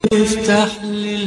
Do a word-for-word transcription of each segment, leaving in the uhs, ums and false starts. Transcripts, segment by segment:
افتح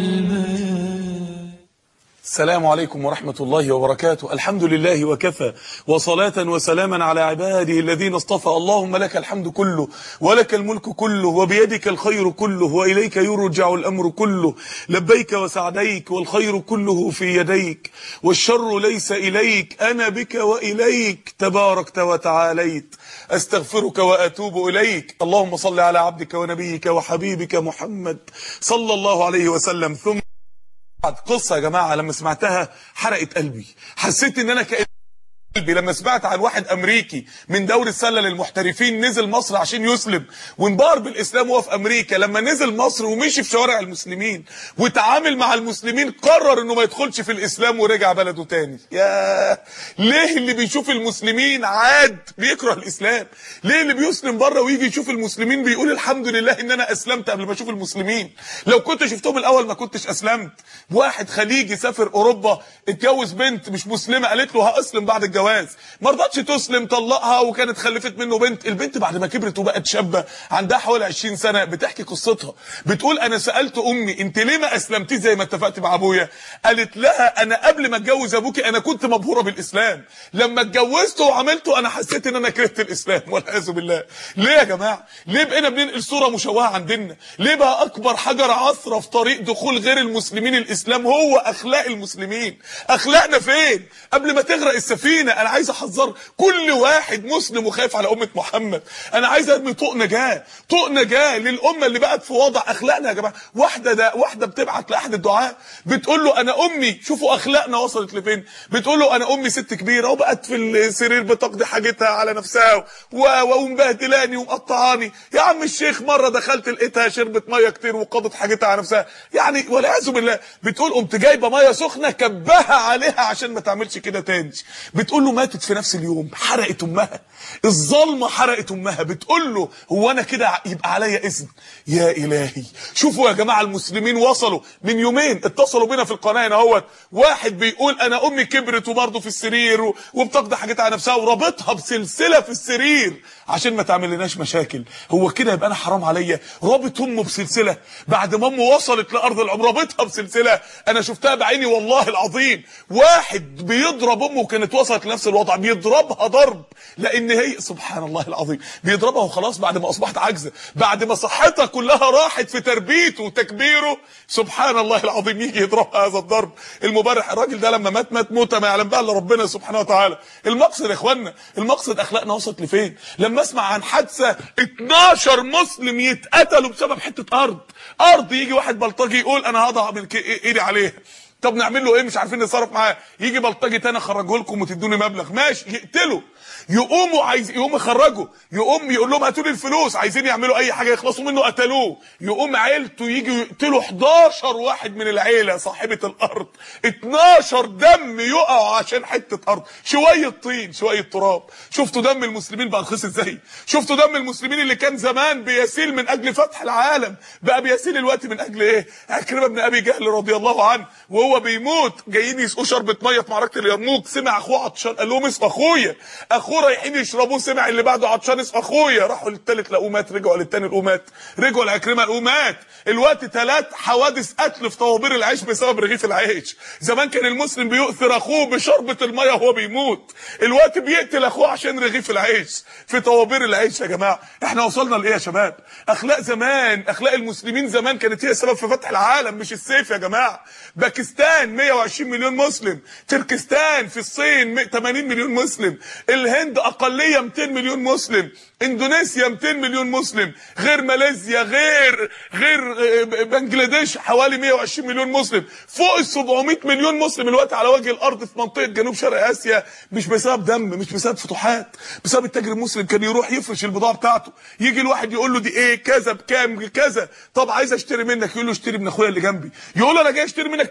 للباب. السلام عليكم ورحمة الله وبركاته. الحمد لله وكفى، وصلاة وسلاما على عباده الذين اصطفى. اللهم لك الحمد كله، ولك الملك كله، وبيدك الخير كله، وإليك يرجع الأمر كله. لبيك وسعديك، والخير كله في يديك، والشر ليس إليك، أنا بك وإليك تباركت وتعاليت. أستغفرك وأتوب إليك. اللهم صل على عبدك ونبيك وحبيبك محمد صلى الله عليه وسلم. ثم قصة يا جماعة لما سمعتها حرقت قلبي. حسيت ان انا كأن قلبي لما سمعت عن واحد امريكي من دوري السله للمحترفين نزل مصر عشان يسلم وانبهر بالاسلام وهو في امريكا. لما نزل مصر ومشي في شوارع المسلمين وتعامل مع المسلمين قرر انه ما يدخلش في الاسلام ورجع بلده تاني. يا ليه اللي بيشوف المسلمين عاد بيكره الاسلام؟ ليه اللي بيسلم بره ويجي يشوف المسلمين بيقول الحمد لله ان انا اسلمت قبل ما اشوف المسلمين؟ لو كنت شفتهم الاول ما كنتش اسلمت. واحد خليجي سافر اوروبا اتجوز بنت مش مسلمه، قالت له هاسلم بعد الجواز، ما رضتش تسلم، طلقها وكانت خلفت منه بنت. البنت بعد ما كبرت وبقت شابه عندها حوالي عشرين سنه بتحكي قصتها، بتقول انا سالت امي انت ليه ما اسلمتيش زي ما اتفقت مع ابويا؟ قالت لها انا قبل ما اتجوز ابوكي انا كنت مبهوره بالاسلام، لما اتجوزته وعملته انا حسيت ان انا كرهت الاسلام والعياذ بالله. ليه يا جماعه؟ ليه بقينا بننقل صوره مشوهه عن ديننا؟ ليه بقى اكبر حجر عثره في طريق دخول غير المسلمين الاسلام هو اخلاق المسلمين؟ اخلاقنا فين؟ قبل ما تغرق السفينه انا عايز احذر كل واحد مسلم وخايف على امه محمد. انا عايز ارمي طوق نجاه، طوق نجاه للامه اللي بقت في وضع. اخلاقنا يا جماعه، واحده ده واحده بتبعت لاحد الدعاء بتقول له انا امي، شوفوا اخلاقنا وصلت لفين، بتقول له انا امي ست كبيره وبقت في السرير بتقضي حاجتها على نفسها ومبهدلاني ومقطعاني. يا عم الشيخ مره دخلت لقيتها شربت ميه كتير وقضت حاجتها على نفسها، يعني والعياذ بالله. بتقول قمت جايبه ميه سخنه كبها عليها عشان ما تعملش كده تاني. بتقول له ماتت في نفس اليوم، حرقت امها، الظلمه حرقت امها. بتقول له هو انا كده يبقى عليا اذن؟ يا الهي. شوفوا يا جماعه المسلمين وصلوا من يومين، اتصلوا بينا في القناه هنا اهوت، واحد بيقول انا امي كبرت وبرضه في السرير وبتقضي حاجتها على نفسها ورابطها بسلسله في السرير عشان ما تعمل لناش مشاكل. هو كده يبقى انا حرام عليا؟ رابط امه بسلسله بعد ما امه وصلت لارض العمر، رابطها بسلسله. انا شفتها بعيني والله العظيم، واحد بيضرب امه وكانت وصلت لنفس الوضع، بيضربها ضرب لان هي سبحان الله العظيم بيضربها وخلاص بعد ما اصبحت عاجزه، بعد ما صحتها كلها راحت في تربيته وتكبيره. سبحان الله العظيم يجي يضربها هذا الضرب المبرح. الراجل ده لما مات مات موته ما يعلم بها الا ربنا سبحانه وتعالى. المقصد يا اخوانا، المقصد اخلاقنا وصلت لفين؟ لما اسمع عن حادثه اتناشر مسلم يتقتلوا بسبب حته ارض، ارض يجي واحد بلطجي يقول انا هضع من ايدي عليها، طب نعمل له ايه؟ مش عارفين نتصرف معاه. يجي بلطجي تاني اخرجه لكم وتدوني مبلغ، ماشي، يقتله. يقوموا عايز يقوم يخرجوا، يقوم يقول لهم هاتوا لي الفلوس، عايزين يعملوا اي حاجه يخلصوا منه، قتلوه. يقوم عيلته يجي يقتلوا حداشر واحد من العيله صاحبه الارض، اتناشر دم يقعوا عشان حته ارض، شويه طين شويه تراب. شفتوا دم المسلمين بقى رخيص ازاي؟ شفتوا دم المسلمين اللي كان زمان بيسيل من اجل فتح العالم بقى بيسيل الوقت من اجل ايه؟ عكرمه بن ابي جهل رضي الله عنه وهو بيموت جايين يسقوا شربة ميه في معركه اليرموك، سمع اخوه عطشان قال لهم اسقوا اخويا. اخوه رايحين يشربوه، سمع اللي بعده عطشان اسقوا اخويا. راحوا للثالث لقوه مات، رجعوا للثاني لقوه مات، رجعوا لعكرمه لقوه مات. الوقت ثلاث حوادث قتل في طوابير العيش بسبب رغيف العيش. زمان كان المسلم بيؤثر اخوه بشربة الميه وهو بيموت، الوقت بيقتل اخوه عشان رغيف العيش في طوابير العيش. يا جماعه احنا وصلنا لايه يا شباب؟ اخلاق زمان، اخلاق المسلمين زمان كانت هي السبب في فتح العالم مش السيف يا جماعه. باكستان مية وعشرين مليون مسلم، تركستان في الصين ثمانين مليون مسلم، الهند اقليه مئتين مليون مسلم، اندونيسيا مئتين مليون مسلم، غير ماليزيا غير غير بنجلاديش حوالي مية وعشرين مليون مسلم، فوق ال سبعمية مليون مسلم الوقت على وجه الارض في منطقه جنوب شرق اسيا. مش بسبب دم، مش بسبب فتوحات، بسبب التاجر المسلم كان يروح يفرش البضاعه بتاعته، يجي الواحد يقول له دي ايه كذا بكام كذا، طب عايز اشتري منك، يقول له اشتري من اخويا اللي جنبي، يقول له انا جاي اشتري منك، تقول لي من اللي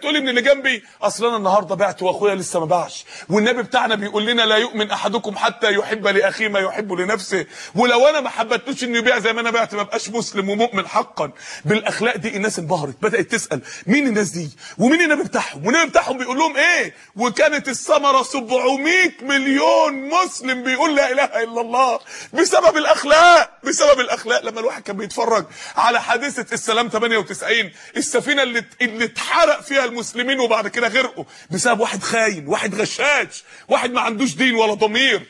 جنبي اصل انا النهارده بعت واخويا لسه ما باعش، والنبي بتاعنا بيقول لنا لا يؤمن احدكم حتى يحب لاخيه ما يحب لنفسه، ولو انا ما حبتوش انه يبيع زي ما انا بعت ما بقاش مسلم ومؤمن حقا. بالاخلاق دي الناس انبهرت، بدات تسال مين الناس دي ومين النبي بتاعهم، والنبي بتاعهم بيقول لهم ايه، وكانت الثمره سبعمية مليون مسلم بيقول لا اله الا الله بسبب الاخلاق، بسبب الاخلاق. لما الواحد كان بيتفرج على حادثه السلام ثمانية وتسعين، السفينه اللي اللي اتحرق فيها المسلمين وبعد كده غرقوا بسبب واحد خاين، واحد غشاش، واحد ما عندوش دين ولا ضمير.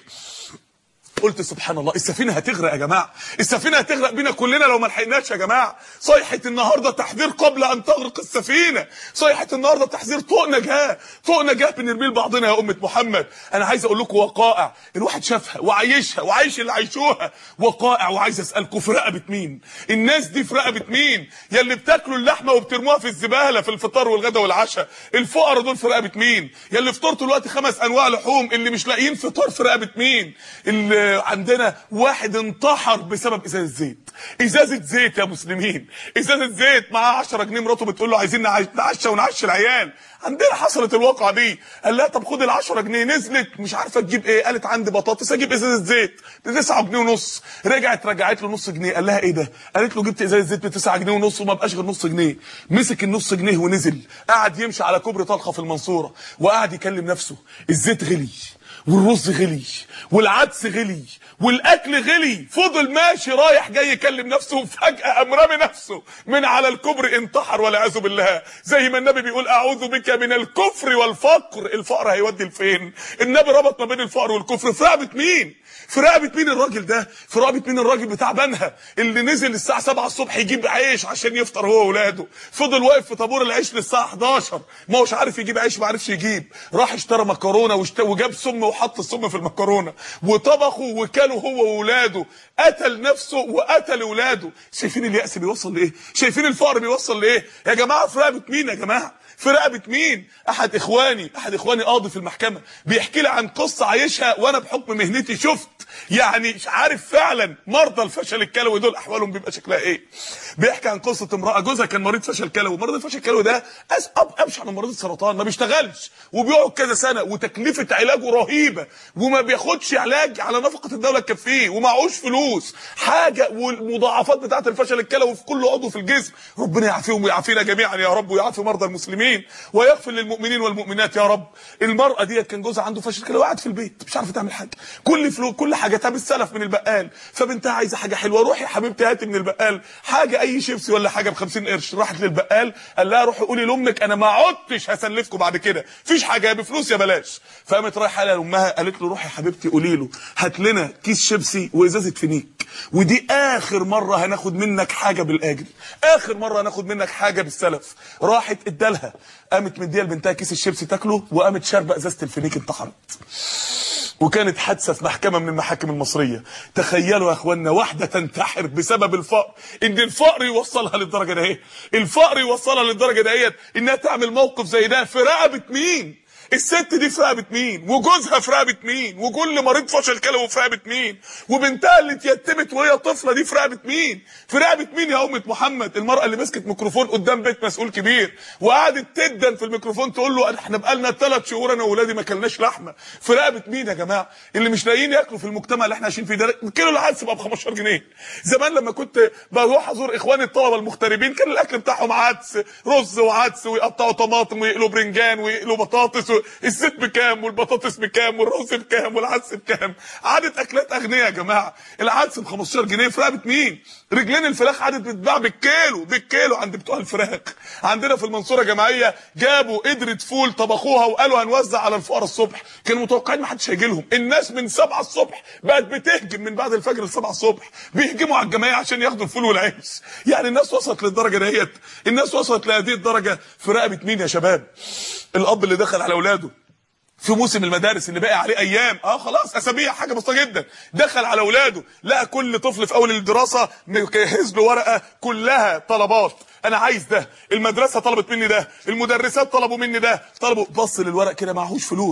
قلت سبحان الله، السفينه هتغرق يا جماعه، السفينه هتغرق بينا كلنا لو ما لحقناش يا جماعه. صيحه النهارده تحذير قبل ان تغرق السفينه، صيحه النهارده تحذير طوق نجاه، طوق نجاه بنرميه لبعضنا يا امه محمد. انا عايز اقول لكم وقائع الواحد شافها وعايشها وعايش اللي عايشوها، وقائع. وعايز اسالكم في رقبه مين الناس دي؟ في رقبه مين؟ يا اللي بتاكلوا اللحمه وبترموها في الزباله في الفطار والغدا والعشاء، الفقراء دول في رقبه مين؟ يا اللي فطرتوا دلوقتي خمس انواع لحوم اللي مش لاقيين فطار في رقبه مين؟ اللي عندنا واحد انتحر بسبب ازازه زيت، ازازه زيت يا مسلمين، ازازه زيت معاه عشرة جنيه، مراته بتقول له عايزين نتعشى ونعشي العيال. عندنا حصلت الواقعه دي، قال لها طب خد ال عشرة جنيه، نزلت مش عارفه تجيب ايه، قالت عندي بطاطس اجيب ازازه زيت ب تسعة جنيه ونص، رجعت رجعت له نص جنيه، قال لها ايه ده؟ قالت له جبت ازازه زيت ب تسعة جنيه ونص وما بقاش غير نص جنيه. مسك النص جنيه ونزل قعد يمشي على كوبري طلخه في المنصوره وقعد يكلم نفسه، الزيت غلي والرز غلي والعدس غلي والاكل غلي، فضل ماشي رايح جاي يكلم نفسه، وفجاه قام رامي نفسه من على الكوبري انتحر والعياذ بالله. زي ما النبي بيقول اعوذ بك من الكفر والفقر، الفقر هيودي لفين؟ النبي ربط ما بين الفقر والكفر في رقبه مين؟ في رقبه مين الراجل ده؟ في رقبه مين الراجل بتاع بنها اللي نزل الساعه سبعة الصبح يجيب عيش عشان يفطر هو واولاده، فضل واقف في طابور العيش للساعه حداشر ما هوش عارف يجيب عيش، ما عرفش يجيب، راح اشترى مكرونه واشت... وجاب سم وحط السم في المكرونه وطبخه وكله هو واولاده، قتل نفسه وقتل اولاده. شايفين اليأس بيوصل لايه؟ شايفين الفقر بيوصل لايه؟ يا جماعه في رقبه مين يا جماعه؟ في رقبه مين؟ احد اخواني احد اخواني قاضي في المحكمه بيحكي لي عن قصه عايشها، وانا بحكم مهنتي شفت يعني مش عارف فعلا مرضى الفشل الكلوي دول احوالهم بيبقى شكلها ايه. بيحكي عن قصه امراه جوزها كان مريض فشل كلوي، مريض الفشل الكلوي ده اصعب ابشع من مريض السرطان، ما بيشتغلش وبيقعد كذا سنه وتكلفه علاجه رهيبه وما بياخدش علاج على نفقه الدوله تكفيه ومعهوش فلوس حاجه، والمضاعفات بتاعه الفشل الكلوي في كل عضو في الجسم. ربنا يعافيهم ويعافينا جميعا يا رب، ويعافي مرضى المسلمين ويغفر للمؤمنين والمؤمنات يا رب. المراه ديت كان جوزها عنده فشل كلوي وقاعد في البيت مش عارفه تعمل حاجه، كل فلوس كل حاجتها بالسلف من البقال، فبنتها عايزه حاجه حلوه، روحي يا حبيبتي هاتي من البقال حاجه اي شيبسي ولا حاجه ب خمسين قرش. راحت للبقال قال لها روحي قولي لامك انا ما عدتش هسلفكم بعد كده، مفيش حاجه يا بفلوس يا بلاش. فقامت رايحه لامها قالت له روحي يا حبيبتي قولي له هات لنا كيس شيبسي وازازه فينيك، ودي اخر مره هناخد منك حاجه بالاجر، اخر مره هناخد منك حاجه بالسلف. راحت ادالها، قامت مديه لبنتها كيس الشيبسي تاكله، وقامت شاربه ازازه الفينيك انتحرت. وكانت حادثه في محكمه من المحاكم المصريه. تخيلوا يا اخوانا واحده تنتحر بسبب الفقر، ان الفقر يوصلها للدرجه دهيت، الفقر يوصلها للدرجه دهيت انها تعمل موقف زي ده. في رقبه مين الست دي؟ في رقبه مين؟ وجوزها في رقبه مين؟ وكل مريض فشل كلوي في رقبه مين؟ وبنتها اللي اتيتمت وهي طفله دي في رقبه مين؟ في رقبه مين يا امه محمد؟ المراه اللي مسكت ميكروفون قدام بيت مسؤول كبير وقعدت تدن في الميكروفون تقول له احنا بقالنا ثلاث شهور انا واولادي ما كلناش لحمه. في رقبه مين يا جماعه؟ اللي مش لاقيين ياكلوا في المجتمع اللي احنا عايشين فيه ده. كيلو العدس بقى ب خمستاشر جنيه. زمان لما كنت بروح ازور اخواني الطلبه المغتربين كان الاكل بتاعهم عدس، رز وعدس، ويقطعوا طماطم ويقلوا برنجان ويقلوا بطاطس، الزيت بكام والبطاطس بكام والرز بكام والعدس بكام. عادت اكلات اغنياء يا جماعه. العدس ب خمستاشر جنيه في رقبه مين؟ رجلين الفراخ عادت بتتباع بالكيلو بالكيلو عند بتوع الفراخ. عندنا في المنصوره جمعيه جابوا قدره فول طبخوها وقالوا هنوزع على الفقراء الصبح، كانوا متوقعين ما حدش هيجي لهم. الناس من سبعة الصبح بقت بتهجم من بعد الفجر ل سبعة الصبح، بيهجموا على الجمعيه عشان ياخدوا الفول والعيش. يعني الناس وصلت للدرجه ديت، الناس وصلت لهذه الدرجه. في رقبه مين يا شباب؟ الاب اللي دخل على اولاده في موسم المدارس اللي باقي عليه ايام، اه خلاص اسابيع، حاجه بسيطه جدا، دخل على اولاده لقى كل طفل في اول الدراسه مجهز له ورقه كلها طلبات، انا عايز ده، المدرسه طلبت مني ده، المدرسات طلبوا مني ده، طلبوا. بص للورق كده معهوش فلوس،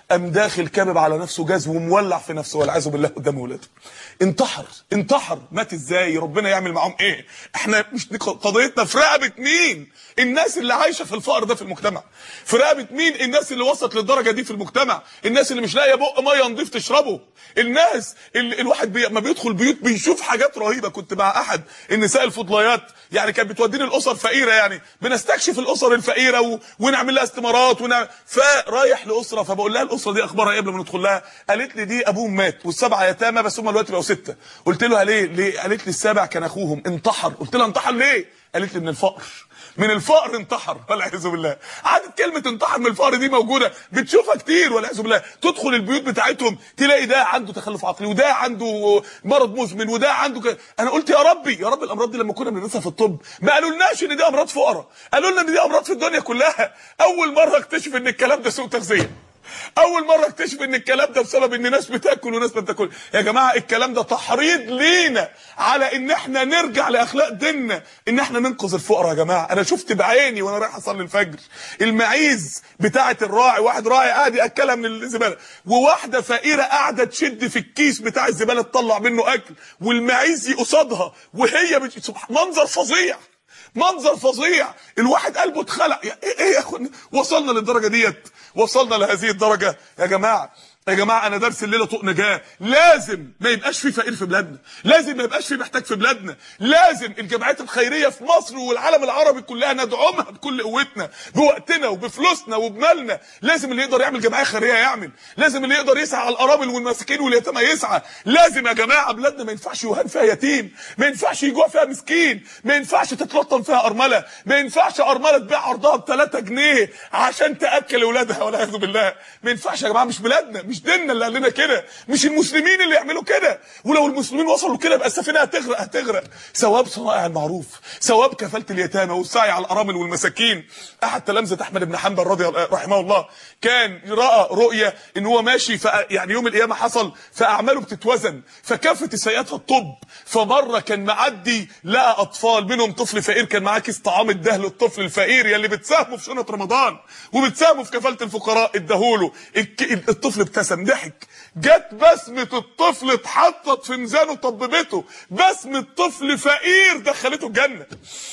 قام داخل كابب على نفسه جاز ومولع في نفسه والعياذ بالله قدام ولاده. انتحر انتحر مات ازاي؟ ربنا يعمل معاهم ايه؟ احنا مش قضيتنا في رقبه مين الناس اللي عايشه في الفقر ده في المجتمع، في رقبه مين الناس اللي وصلت للدرجه دي في المجتمع، الناس اللي مش لاقيه بق ميه نضيف تشربه، الناس اللي الواحد بي... ما بيدخل بيوت بيشوف حاجات رهيبه. كنت مع احد النساء الفضليات يعني كانت بتوديني الاسر فقيره، يعني بنستكشف الاسر الفقيره و... ونعمل لها استمارات ونعمل... فرايح لاسره فبقول لها الاسره دي اخبارها ايه قبل ما ندخل لها؟ قالت لي دي ابوهم مات والسبعه يتامى بس هم دلوقتي بقوا سته. قلت لها ليه؟ ليه؟ قالت لي السابع كان اخوهم انتحر. قلت لها انتحر ليه؟ قالت لي من الفقر، من الفقر انتحر والعياذ بالله. عادت كلمه انتحر من الفقر دي موجوده بتشوفها كتير والعياذ بالله. تدخل البيوت بتاعتهم تلاقي ده عنده تخلف عقلي وده عنده مرض مزمن وده عنده ك... انا قلت يا ربي يا رب الامراض دي لما كنا بندرسها في الطب ما قالولناش ان دي امراض فقراء، قالوا لنا ان دي امراض في الدنيا كلها. اول مره اكتشف ان الكلام ده سوء تغذيه، اول مره اكتشف ان الكلام ده بسبب ان ناس بتاكل وناس ما بتاكل. يا جماعه الكلام ده تحريض لينا على ان احنا نرجع لاخلاق ديننا، ان احنا ننقذ الفقراء. يا جماعه انا شفت بعيني وانا رايح اصلي الفجر المعيز بتاعه الراعي، واحد راعي قاعد ياكلها من الزباله وواحده فقيره قاعده تشد في الكيس بتاع الزباله تطلع منه اكل والمعيز قصادها وهي بت... منظر فظيع، منظر فظيع. الواحد قلبه اتخلع. ايه ايه يا اخوان وصلنا للدرجه ديت؟ وصلنا لهذه الدرجه يا جماعه. يا جماعه انا درس الليله طوق نجاه. لازم ما يبقاش في فقير في بلادنا، لازم ما يبقاش في محتاج في بلادنا، لازم الجمعيات الخيريه في مصر والعالم العربي كلها ندعمها بكل قوتنا بوقتنا وبفلوسنا وبمالنا. لازم اللي يقدر يعمل جمعيه خيريه يعمل، لازم اللي يقدر يسعى على الارامل والمساكين واليتامى يسعى. لازم يا جماعه بلادنا ما ينفعش يهان فيها يتيم، ما ينفعش يجوع فيها مسكين، ما ينفعش تتلطم فيها ارمله، ما ينفعش ارمله تبيع عرضها ب ثلاثة جنيه عشان تاكل اولادها والعياذ بالله. ما ينفعش يا جماعه، مش بلادنا، مش ديننا اللي قال لنا كده، مش المسلمين اللي يعملوا كده. ولو المسلمين وصلوا كده يبقى السفينه هتغرق هتغرق. ثواب صنائع المعروف، ثواب كفاله اليتامى والسعي على الارامل والمساكين. احد تلامذه احمد بن حنبل رضي رحمه الله كان راى رؤيه ان هو ماشي يعني يوم القيامه حصل فاعماله بتتوزن فكافه السيئات الطب. فمره كان معدي لقى اطفال منهم طفل فقير كان معاه كيس طعام اداه للطفل الفقير يلي بتساهموا في شنطه رمضان وبتساهموا في كفاله الفقراء اداهوله. الطفل ابتسم ضحك، جت بسمه الطفل اتحطت في ميزانه طببته. بسمه طفل فقير دخلته الجنه،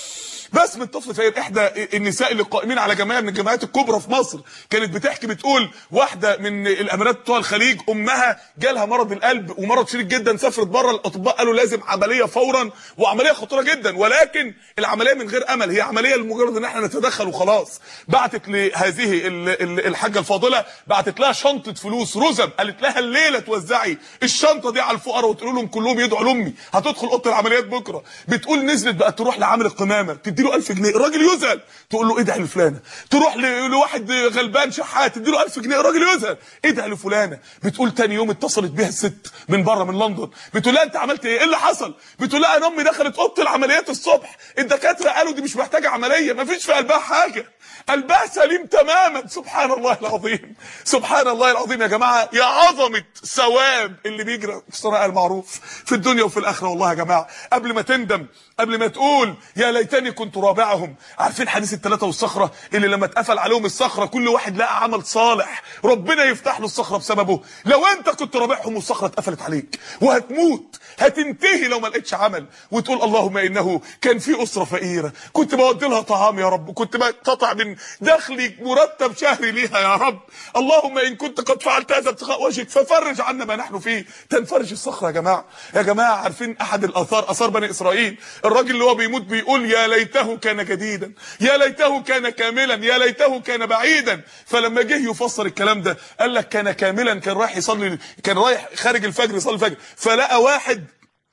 بسمة طفل فقير. احدى النساء اللي قائمين على جمعيه من الجمعيات الكبرى في مصر كانت بتحكي بتقول واحده من الامارات بتوع الخليج امها جالها مرض القلب ومرض شديد جدا، سافرت بره، الاطباء قالوا لازم عمليه فورا وعمليه خطيره جدا، ولكن العمليه من غير امل، هي عمليه لمجرد ان احنا نتدخل وخلاص. بعتت لهذه الحاجه الفاضله بعتت لها شنطه فلوس رزم، قالت لها الليله توزعي الشنطه دي على الفقراء وتقول لهم كلهم يدعوا لامي هتدخل اوضه العمليات بكره. بتقول نزلت بقى تروح لعامل القمامه تدي له ألف جنيه، الراجل يزعل، تقول له ادعي لفلانه. تروح لواحد غلبان شحات تدي له ألف جنيه، الراجل يزعل، ادعي لفلانه. بتقول تاني يوم اتصلت بيها الست من بره من لندن، بتقول لها انت عملت ايه؟ ايه اللي حصل؟ بتقول لها انا امي دخلت اوضه العمليات الصبح، الدكاتره قالوا دي مش محتاجه عمليه، مفيش في قلبها حاجه، قلبها سليم تماما. سبحان الله العظيم، سبحان الله العظيم. يا جماعه يا عظمه ثواب اللي بيجرى في صنائع المعروف في الدنيا وفي الاخره. والله يا جماعه قبل ما تندم، قبل ما تقول يا ليتني كنت رابعهم. عارفين حديث الثلاثه والصخره اللي لما اتقفل عليهم الصخره كل واحد لقى عمل صالح ربنا يفتح له الصخره بسببه؟ لو انت كنت رابعهم والصخره اتقفلت عليك وهتموت هتنتهي لو ما لقيتش عمل، وتقول اللهم انه كان في اسره فقيره كنت بودي لها طعام يا رب، كنت بقطع من دخلي مرتب شهري ليها يا رب، اللهم ان كنت قد فعلت هذا ابتغاء وجهك ففرج عنا ما نحن فيه. تنفرج الصخره يا جماعه. يا جماعه عارفين احد الاثار، اثار بني اسرائيل، الراجل اللي هو بيموت بيقول يا ليته كان جديدا، يا ليته كان كاملا، يا ليته كان بعيدا. فلما جه يفسر الكلام ده قال لك كان كاملا، كان رايح يصلي، كان رايح خارج الفجر يصلي الفجر فلقى واحد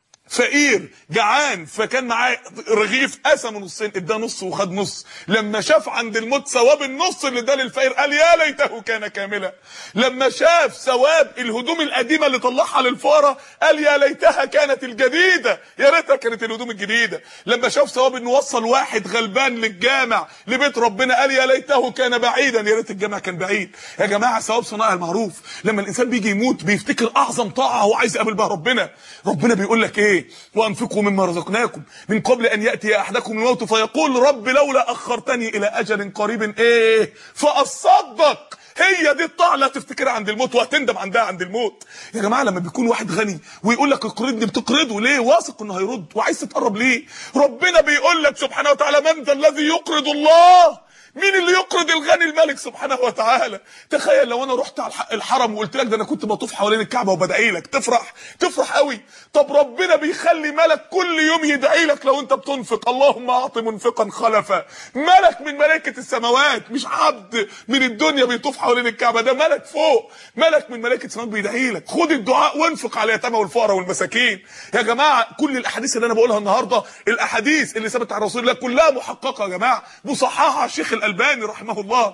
فقير جعان فكان معاه رغيف قسمه نصين، اداه نص وخد نص. لما شاف عند الموت ثواب النص اللي اداه للفقير قال يا ليته كان كاملا. لما شاف ثواب الهدوم القديمه اللي طلعها للفقراء قال يا ليتها كانت الجديده، يا ريتها كانت الهدوم الجديده. لما شاف ثواب انه وصل واحد غلبان للجامع لبيت ربنا قال يا ليته كان بعيدا، يا ريت الجامع كان بعيد. يا جماعه ثواب صنائع المعروف. لما الانسان بيجي يموت بيفتكر اعظم طاعه هو عايز يقابل بها ربنا. ربنا بيقول لك ايه؟ وانفقوا مما رزقناكم من قبل ان ياتي احدكم الموت فيقول رب لولا اخرتني الى اجل قريب ايه فاصدق هي دي الطاعه اللي هتفتكرها عند الموت وهتندم عندها عند الموت. يا جماعه لما بيكون واحد غني ويقول لك اقرضني، بتقرضه ليه؟ واثق انه هيرد وعايز تتقرب ليه؟ ربنا بيقول لك سبحانه وتعالى من ذا الذي يقرض الله؟ مين اللي يقرض الغني الملك سبحانه وتعالى؟ تخيل لو انا رحت على الحرم وقلت لك ده انا كنت بطوف حوالين الكعبه وبدعي لك، تفرح؟ تفرح قوي. طب ربنا بيخلي ملك كل يوم يدعي لك لو انت بتنفق، اللهم اعط منفقا خلفا. ملك من ملائكه السماوات، مش عبد من الدنيا بيطوف حوالين الكعبه، ده ملك فوق، ملك من ملائكه السماوات بيدعي لك. خد الدعاء وانفق على اليتامى والفقراء والمساكين. يا جماعه كل الاحاديث اللي انا بقولها النهارده، الاحاديث اللي ثبتت عن رسول الله كلها محققه يا جماعه، مصححه الشيخ الألباني رحمه الله.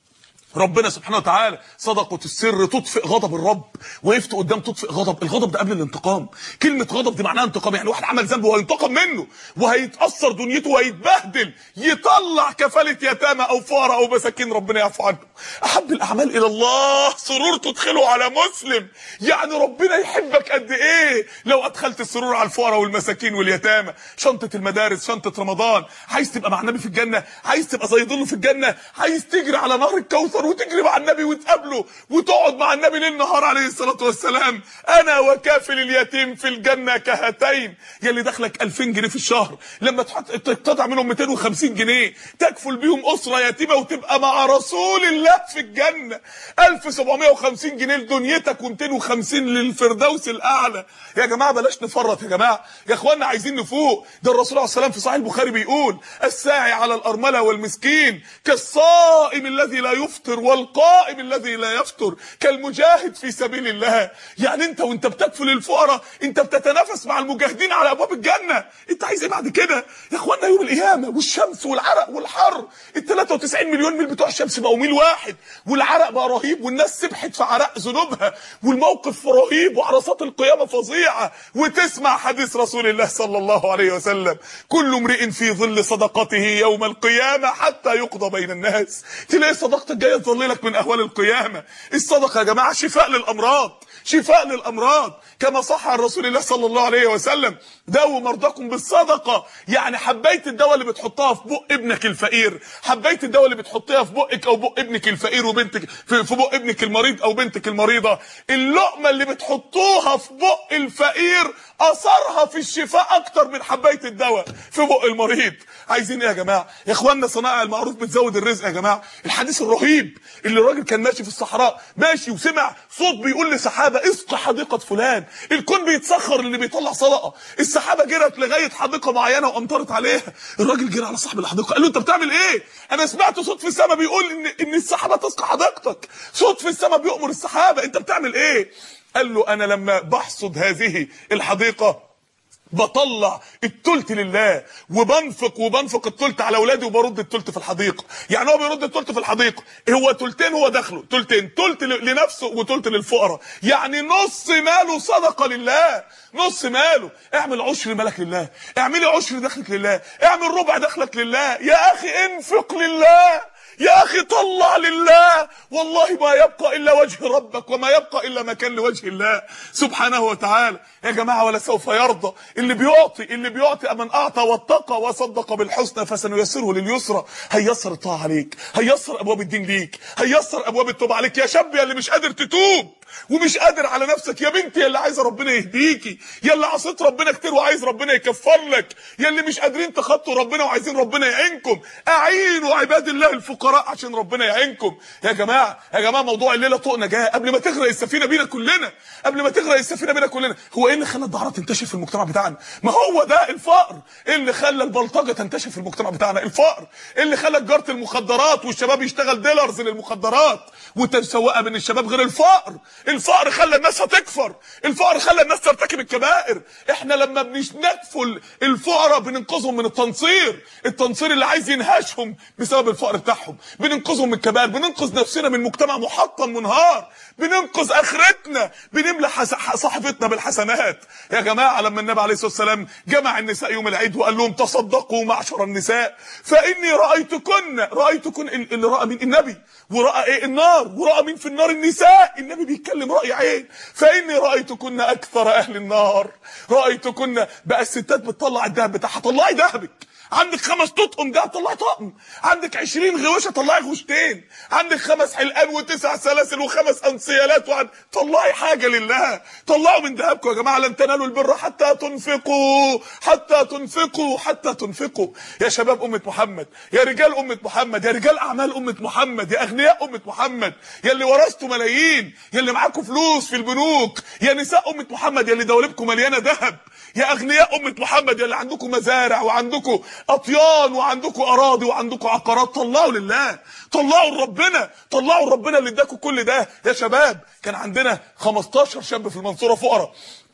ربنا سبحانه وتعالى صدقة السر تطفئ غضب الرب. وقفت قدام تطفئ غضب، الغضب ده قبل الانتقام. كلمة غضب دي معناها انتقام، يعني واحد عمل ذنب وهينتقم منه وهيتأثر دنيته وهيتبهدل، يطلع كفالة يتامى او فقراء او مساكين ربنا يعفو عنه. احب الاعمال الى الله سرور تدخله على مسلم. يعني ربنا يحبك قد ايه لو ادخلت السرور على الفقراء والمساكين واليتامى. شنطة المدارس، شنطة رمضان، عايز تبقى مع النبي في الجنة، عايز تبقى زي ظله في الجنة، عايز تجري على نهر الكوثر وتجري مع النبي وتقابله وتقعد مع النبي ليل نهار عليه الصلاه والسلام. انا وكافل اليتيم في الجنه كهاتين. يا اللي دخلك ألفين جنيه في الشهر، لما تقطع منهم مئتين وخمسين جنيه تكفل بيهم اسره يتيمه وتبقى مع رسول الله في الجنه. ألف وسبعمائة وخمسين جنيه لدنيتك ومئتين وخمسين للفردوس الاعلى. يا جماعه بلاش نفرط يا جماعه، يا اخوانا عايزين نفوق. ده الرسول عليه الصلاه والسلام في صحيح البخاري بيقول الساعي على الارمله والمسكين كالصائم الذي لا يفطر والقائم الذي لا يفطر كالمجاهد في سبيل الله. يعني انت وانت بتكفل الفقراء انت بتتنافس مع المجاهدين على ابواب الجنه. انت عايز ايه بعد كده يا اخوانا؟ يوم القيامه والشمس والعرق والحر، ال ثلاثة وتسعين مليون ميل بتوع الشمس بقوا ميل واحد، والعرق بقى رهيب والناس سبحت في عرق ذنوبها، والموقف رهيب وعرصات القيامه فظيعه. وتسمع حديث رسول الله صلى الله عليه وسلم كل امرئ في ظل صدقته يوم القيامه حتى يقضى بين الناس. تلاقي صدقتك جايه تظللك من اهوال القيامه. الصدقه يا جماعه شفاء للامراض، شفاء للامراض كما صح عن رسول الله صلى الله عليه وسلم داووا مرضاكم بالصدقه. يعني حبيت الدواء اللي بتحطها في بق ابنك الفقير، حبيت الدواء اللي بتحطيها في بقك او بق ابنك الفقير وبنتك في, في بق ابنك المريض او بنتك المريضه، اللقمه اللي بتحطوها في بق الفقير اثرها في الشفاء اكتر من حبايه الدواء في بق المريض. عايزين ايه يا جماعه؟ يا اخواننا صنائع المعروف بتزود الرزق يا جماعه. الحديث الرهيب اللي الراجل كان ماشي في الصحراء ماشي وسمع صوت بيقول لسحابه اسقي حديقه فلان، الكون بيتسخر اللي بيطلع صدقه. السحابه جرت لغايه حديقه معينه وامطرت عليها. الراجل جرى على صاحب الحديقه قال له انت بتعمل ايه؟ انا سمعت صوت في السماء بيقول ان ان السحابه تسقي حديقتك، صوت في السماء بيأمر السحابه، انت بتعمل ايه؟ قال له انا لما بحصد هذه الحديقه بطلع التلت لله وبنفق وبنفق التلت على اولادي وبرد التلت في الحديقه. يعني هو بيرد التلت في الحديقه، هو تلتين هو دخله، تلتين، تلت لنفسه وتلت للفقراء. يعني نص ماله صدقه لله، نص ماله. اعمل عشر مالك لله، اعملي عشر دخلك لله، اعمل ربع دخلك لله. يا اخي انفق لله، يا اخي طلع لله. والله ما يبقى الا وجه ربك وما يبقى الا مكان لوجه الله سبحانه وتعالى. يا جماعه ولا سوف يرضى اللي بيعطي، اللي بيعطي من اعطى واتقى وصدق بالحسنى فسنيسره لليسرى. هيسر الطاعه عليك، هيسر ابواب الدين ليك، هيسر ابواب التوبه عليك. يا شاب يا اللي مش قادر تتوب ومش قادر على نفسك، يا بنتي يا اللي عايزه ربنا يهديكي، يا اللي عصيت ربنا كتير وعايز ربنا يكفر لك، يا اللي مش قادرين تخطوا ربنا وعايزين ربنا يعينكم، اعينوا عباد الله الفقراء عشان ربنا يعينكم. يا جماعه يا جماعه موضوع الليله طوق نجاه قبل ما تغرق السفينه بينا كلنا، قبل ما تغرق السفينه بينا كلنا. هو ايه اللي خلى الدعاره تنتشر في المجتمع بتاعنا؟ ما هو ده الفقر. ايه اللي خلى البلطجه تنتشر في المجتمع بتاعنا؟ الفقر. ايه اللي خلى تجاره المخدرات والشباب يشتغل ديلرز للمخدرات وتسوقها بين الشباب؟ غير الفقر. الفقر خلى الناس هتكفر، الفقر خلى الناس ترتكب الكبائر. احنا لما بنكفل الفقراء بننقذهم من التنصير، التنصير اللي عايز ينهشهم بسبب الفقر بتاعهم، بننقذهم من الكبائر، بننقذ نفسنا من مجتمع محطم منهار، بننقذ اخرتنا، بنملى صحفتنا بالحسنات. يا جماعه لما النبي عليه الصلاه والسلام جمع النساء يوم العيد وقال لهم تصدقوا معشر النساء فاني رايتكن، رايتكن اللي راى مين؟ النبي. وراى ايه؟ النار. وراى مين في النار؟ النساء. النبي بيتكلم راي عين. فاني رايتكن اكثر اهل النار، رايتكن. بقى الستات بتطلع الذهب بتاعها، طلعي ذهبك عندك خمس تطقم ده طلعي طقم، عندك عشرين غوشه طلعي غوشتين، عندك خمس حلقان وتسع سلاسل وخمس انسيالات وعد... طلعي حاجه لله، طلعوا من ذهبكم يا جماعه. لن تنالوا البر حتى تنفقوا حتى تنفقوا حتى تنفقوا. يا شباب امه محمد، يا رجال امه محمد، يا رجال اعمال امه محمد، يا اغنياء امه محمد، يا اللي ورثتوا ملايين، يا اللي معاكم فلوس في البنوك، يا نساء امه محمد، يا اللي دوالبكم مليانه ذهب، يا اغنياء امه محمد، يا اللي عندكم مزارع وعندكم اطيان وعندكم اراضي وعندكم عقارات، طلعوا لله، طلعوا لربنا، طلعوا لربنا اللي اداكم كل ده. يا شباب كان عندنا خمستاشر شاب في المنصوره فقراء،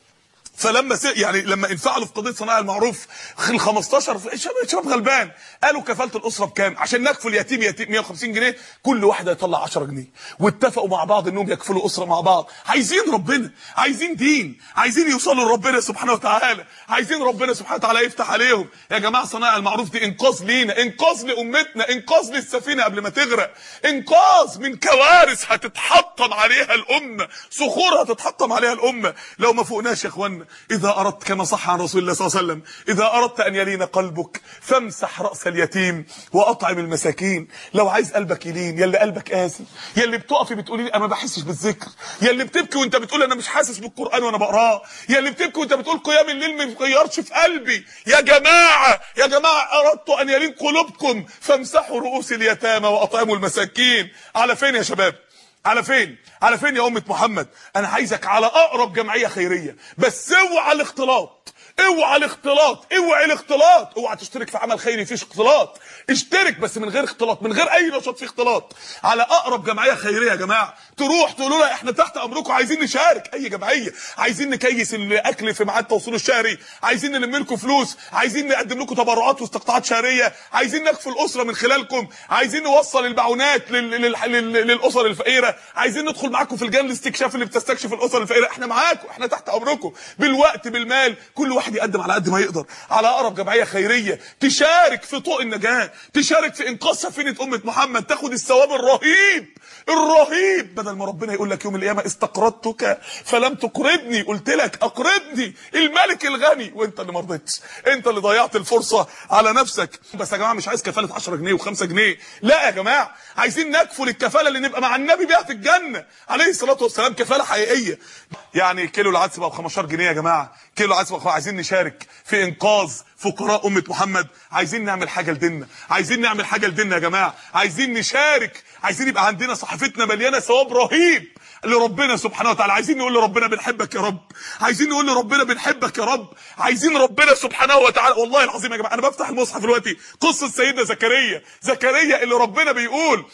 فلما يعني لما انفعلوا في قضيه صناعه المعروف ال خمستاشر شباب شباب غلبان قالوا كفاله الاسره بكام عشان نكفل يتيم يتيم مية وخمسين جنيه، كل واحد هيطلع عشرة جنيه، واتفقوا مع بعض انهم يكفلوا اسره مع بعض. عايزين ربنا، عايزين دين، عايزين يوصلوا لربنا سبحانه وتعالى، عايزين ربنا سبحانه وتعالى يفتح عليهم. يا جماعه صناعه المعروف دي انقاذ لينا، انقاذ لامتنا، انقاذ للسفينه قبل ما تغرق، انقاذ من كوارث هتتحطم عليها الامه، صخور هتتحطم عليها الامه لو ما فوقناش يا اخوانا. إذا أردت كما صح عن رسول الله صلى الله عليه وسلم، إذا أردت أن يلين قلبك فامسح رأس اليتيم وأطعم المساكين. لو عايز قلبك يلين، يلي قلبك قاسي، يلي بتقفي بتقولي لي أنا ما بحسش بالذكر، يلي بتبكي وأنت بتقول أنا مش حاسس بالقرآن وأنا بقراه، يلي بتبكي وأنت بتقول قيام الليل ما بيغيرش في قلبي. يا جماعة يا جماعة أردت أن يلين قلوبكم فامسحوا رؤوس اليتامى وأطعموا المساكين. على فين يا شباب؟ على فين؟ على فين يا أمة محمد؟ أنا عايزك على أقرب جمعية خيرية، بس اوعى الاختلاط، اوعى الاختلاط، اوعى الاختلاط، اوعى تشترك في عمل خيري فيش اختلاط، اشترك بس من غير اختلاط، من غير اي نشاط فيه اختلاط. على اقرب جمعيه خيريه يا جماعه، تروح تقولوا لها احنا تحت امركم، عايزين نشارك، اي جمعيه، عايزين نكيس الاكل في ميعاد توصيله الشهري، عايزين نلم لكم فلوس، عايزين نقدم لكم تبرعات واستقطاعات شهريه، عايزين نكفل الاسره من خلالكم، عايزين نوصل المعونات لل... لل... لل... للاسر الفقيره، عايزين ندخل معاكم في لجان الاستكشاف اللي بتستكشف الاسر الفقيره، احنا معاكم، احنا تحت امركم بالوقت بالمال، كل واحد يقدم على قد ما يقدر. على اقرب جمعيه خيريه تشارك في طوق النجاه، تشارك في انقاذ سفينه امه محمد، تاخد الثواب الرهيب الرهيب. بدل ما ربنا يقول لك يوم القيامه استقرضتك فلم تقرضني، قلت لك اقرضني الملك الغني وانت اللي ما رضيتش، انت اللي ضيعت الفرصه على نفسك. بس يا جماعه مش عايز كفاله عشرة جنيه و5 جنيه، لا يا جماعه، عايزين نكفل الكفاله اللي نبقى مع النبي بيها في الجنه عليه الصلاه والسلام، كفاله حقيقيه. يعني كيلو العدس بقى ب خمستاشر جنيه يا جماعه، كيلو العدس بقى. عايزين نشارك في انقاذ فقراء امه محمد، عايزين نعمل حاجه لديننا، عايزين نعمل حاجه لديننا يا جماعه، عايزين نشارك، عايزين يبقى عندنا صحيفتنا مليانه ثواب رهيب لربنا سبحانه وتعالى، عايزين نقول لربنا بنحبك يا رب، عايزين نقول لربنا بنحبك يا رب، عايزين ربنا سبحانه وتعالى. والله العظيم يا جماعه انا بفتح المصحف دلوقتي قصه سيدنا زكريا، زكريا اللي ربنا بيقول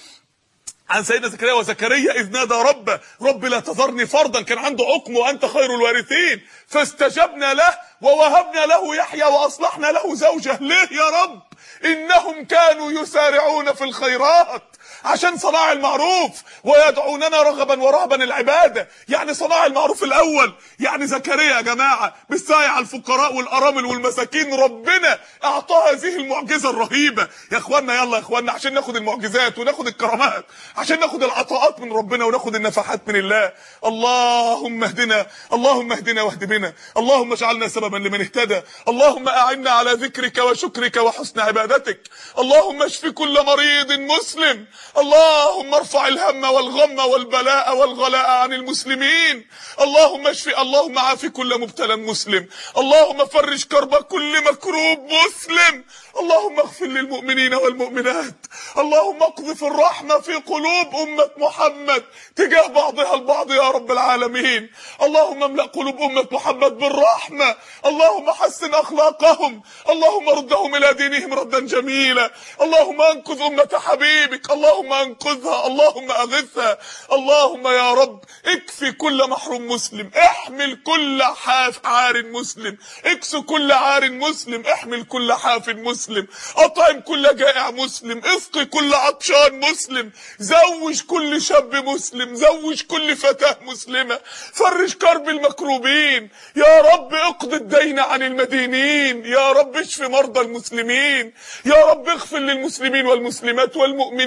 عن سيدنا زكريا، وزكريا إذ نادى ربه رب لا تذرني فردا، كان عنده عقم وأنت خير الوارثين، فاستجبنا له ووهبنا له يحيى وأصلحنا له زوجه. ليه يا رب؟ إنهم كانوا يسارعون في الخيرات، عشان صناع المعروف، ويدعوننا رغبا ورهبا العباده، يعني صناع المعروف الاول. يعني زكريا يا جماعه بالسعي على الفقراء والارامل والمساكين، ربنا اعطاه هذه المعجزه الرهيبه. يا اخوانا يلا يا اخوانا، عشان ناخد المعجزات وناخد الكرامات، عشان ناخد العطاءات من ربنا وناخد النفحات من الله. اللهم اهدنا، اللهم اهدنا واهد بنا، اللهم اجعلنا سببا لمن اهتدى، اللهم اعنا على ذكرك وشكرك وحسن عبادتك، اللهم اشف كل مريض مسلم، اللهم ارفع الهم والغم والبلاء والغلاء عن المسلمين، اللهم اشف، اللهم عاف كل مبتلى مسلم، اللهم فرج كرب كل مكروب مسلم، اللهم اغفر للمؤمنين والمؤمنات، اللهم اقذف الرحمة في قلوب أمة محمد تجاه بعضها البعض يا رب العالمين، اللهم املأ قلوب أمة محمد بالرحمة، اللهم حسن أخلاقهم، اللهم ردهم إلى دينهم ردا جميلا، اللهم انقذ أمة حبيبك، اللهم انقذها، اللهم اغثها، اللهم يا رب اكفي كل محروم مسلم، احمل كل حاف عار مسلم، اكسو كل عار مسلم، احمل كل حاف مسلم، اطعم كل جائع مسلم، اسقي كل عطشان مسلم، زوج كل شاب مسلم، زوج كل فتاة مسلمة، فرج كرب المكروبين يا رب، اقض الدين عن المدينين يا رب، اشف مرضى المسلمين يا رب، اغفر للمسلمين والمسلمات والمؤمنين والمؤمنين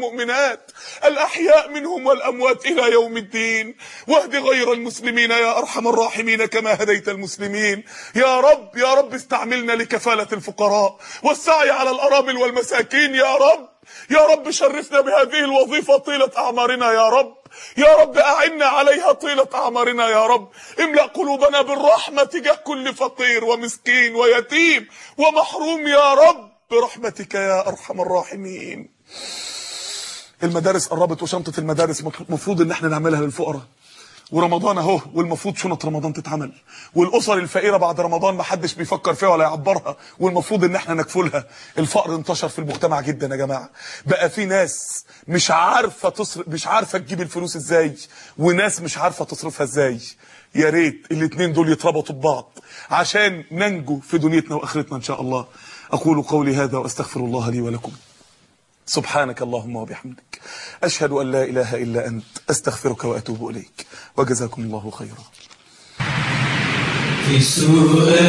والمؤمنات الأحياء منهم والأموات إلى يوم الدين، واهد غير المسلمين يا أرحم الراحمين كما هديت المسلمين. يا رب يا رب استعملنا لكفالة الفقراء والسعي على الأرامل والمساكين يا رب. يا رب شرفنا بهذه الوظيفة طيلة أعمارنا يا رب. يا رب أعنا عليها طيلة أعمارنا يا رب. املأ قلوبنا بالرحمة تجاه كل فقير ومسكين ويتيم ومحروم يا رب برحمتك يا أرحم الراحمين. المدارس قربت وشنطة المدارس مفروض ان احنا نعملها للفقراء، ورمضان اهو والمفروض شنط رمضان تتعمل، والاسر الفقيره بعد رمضان ما حدش بيفكر فيها ولا يعبرها والمفروض ان احنا نكفلها. الفقر انتشر في المجتمع جدا يا جماعه، بقى في ناس مش عارفه تصرف، مش عارفه تجيب الفلوس ازاي، وناس مش عارفه تصرفها ازاي. يا ريت الاثنين دول يتربطوا ببعض عشان ننجو في دنيتنا واخرتنا ان شاء الله. اقول قولي هذا واستغفر الله لي ولكم. سبحانك اللهم وبحمدك، أشهد أن لا إله إلا أنت، أستغفرك وأتوب إليك، وجزاكم الله خيرا. في سؤال